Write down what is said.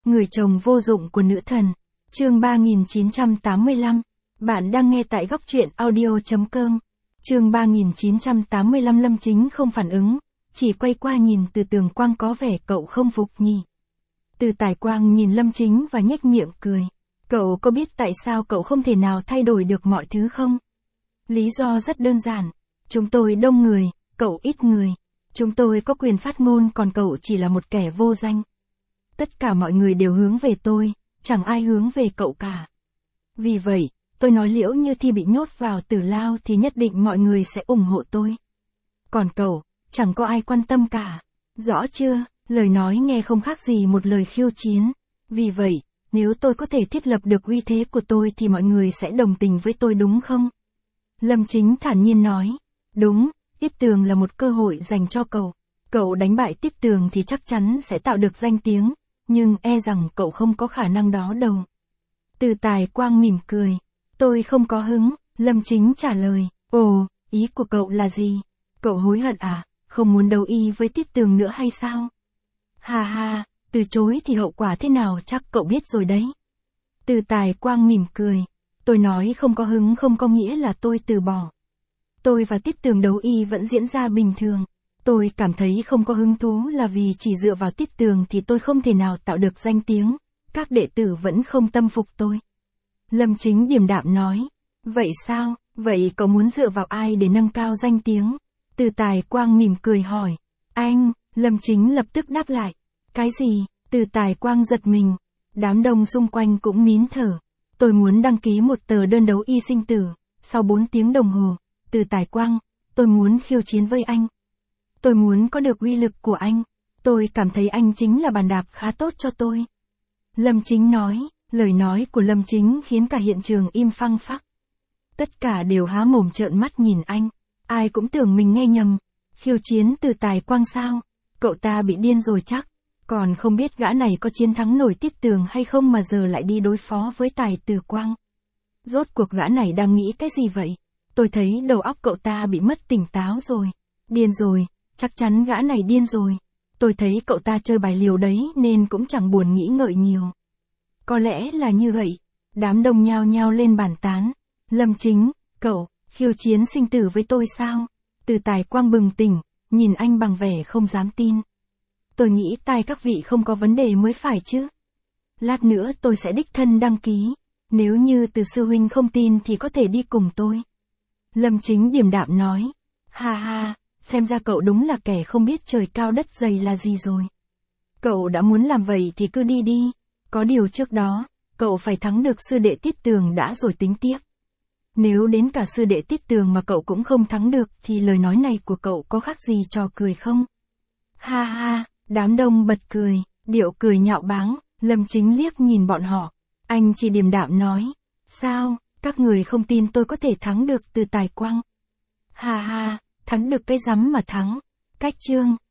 Người chồng vô dụng của nữ thần. Chương 3985. Bạn đang nghe tại góc truyện audio.com. Chương 3985. Lâm Chính không phản ứng, chỉ quay qua nhìn Từ Tường Quang, có vẻ cậu không phục nhỉ. Từ Tài Quang nhìn Lâm Chính và nhếch miệng cười. Cậu có biết tại sao cậu không thể nào thay đổi được mọi thứ không? Lý do rất đơn giản. Chúng tôi đông người, cậu ít người. Chúng tôi có quyền phát ngôn, còn cậu chỉ là một kẻ vô danh. Tất cả mọi người đều hướng về tôi, chẳng ai hướng về cậu cả. Vì vậy, tôi nói Liễu Như Thi bị nhốt vào tử lao thì nhất định mọi người sẽ ủng hộ tôi. Còn cậu, chẳng có ai quan tâm cả. Rõ chưa? Lời nói nghe không khác gì một lời khiêu chiến. Vì vậy, nếu tôi có thể thiết lập được uy thế của tôi thì mọi người sẽ đồng tình với tôi đúng không? Lâm Chính thản nhiên nói. Đúng, Tiết Tường là một cơ hội dành cho cậu. Cậu đánh bại Tiết Tường thì chắc chắn sẽ tạo được danh tiếng, nhưng e rằng cậu không có khả năng đó đâu. Từ Tài Quang mỉm cười. Tôi không có hứng, Lâm Chính trả lời. Ồ, ý của cậu là gì? Cậu hối hận à, không muốn đấu y với Tiết Tường nữa hay sao? Ha ha, từ chối thì hậu quả thế nào chắc cậu biết rồi đấy. Từ Tài Quang mỉm cười. Tôi nói không có hứng không có nghĩa là tôi từ bỏ. Tôi và Tiết Tường đấu y vẫn diễn ra bình thường. Tôi cảm thấy không có hứng thú là vì chỉ dựa vào Tiết Tường thì tôi không thể nào tạo được danh tiếng. Các đệ tử vẫn không tâm phục tôi. Lâm Chính điềm đạm nói. Vậy sao, vậy cậu muốn dựa vào ai để nâng cao danh tiếng? Từ Tài Quang mỉm cười hỏi. Anh, Lâm Chính lập tức đáp lại. Cái gì? Từ Tài Quang giật mình. Đám đông xung quanh cũng nín thở. Tôi muốn đăng ký một tờ đơn đấu y sinh tử. Sau 4 tiếng đồng hồ, Từ Tài Quang, tôi muốn khiêu chiến với anh. Tôi muốn có được uy lực của anh. Tôi cảm thấy anh chính là bàn đạp khá tốt cho tôi. Lâm Chính nói. Lời nói của Lâm Chính khiến cả hiện trường im phăng phắc. Tất cả đều há mồm trợn mắt nhìn anh. Ai cũng tưởng mình nghe nhầm. Khiêu chiến Từ Tài Quang sao? Cậu ta bị điên rồi chắc. Còn không biết gã này có chiến thắng nổi Tiết Tường hay không mà giờ lại đi đối phó với Tài Từ Quang. Rốt cuộc gã này đang nghĩ cái gì vậy? Tôi thấy đầu óc cậu ta bị mất tỉnh táo rồi. Điên rồi, chắc chắn gã này điên rồi. Tôi thấy cậu ta chơi bài liều đấy nên cũng chẳng buồn nghĩ ngợi nhiều. Có lẽ là như vậy. Đám đông nhao nhao lên bàn tán. Lâm Chính, cậu, khiêu chiến sinh tử với tôi sao? Từ Tài Quang bừng tỉnh, nhìn anh bằng vẻ không dám tin. Tôi nghĩ tai các vị không có vấn đề mới phải chứ. Lát nữa tôi sẽ đích thân đăng ký. Nếu như Từ sư huynh không tin thì có thể đi cùng tôi. Lâm Chính điềm đạm nói. Ha ha, xem ra cậu đúng là kẻ không biết trời cao đất dày là gì rồi. Cậu đã muốn làm vậy thì cứ đi đi. Có điều trước đó, cậu phải thắng được sư đệ Tiết Tường đã rồi tính tiếp. Nếu đến cả sư đệ Tiết Tường mà cậu cũng không thắng được thì lời nói này của cậu có khác gì trò cười không? Ha ha, đám đông bật cười, điệu cười nhạo báng. Lâm Chính liếc nhìn bọn họ. Anh chỉ điềm đạm nói. Sao, các người không tin tôi có thể thắng được Từ Tài Quang? Ha ha, thắng được cái rắm mà thắng. Cách chương.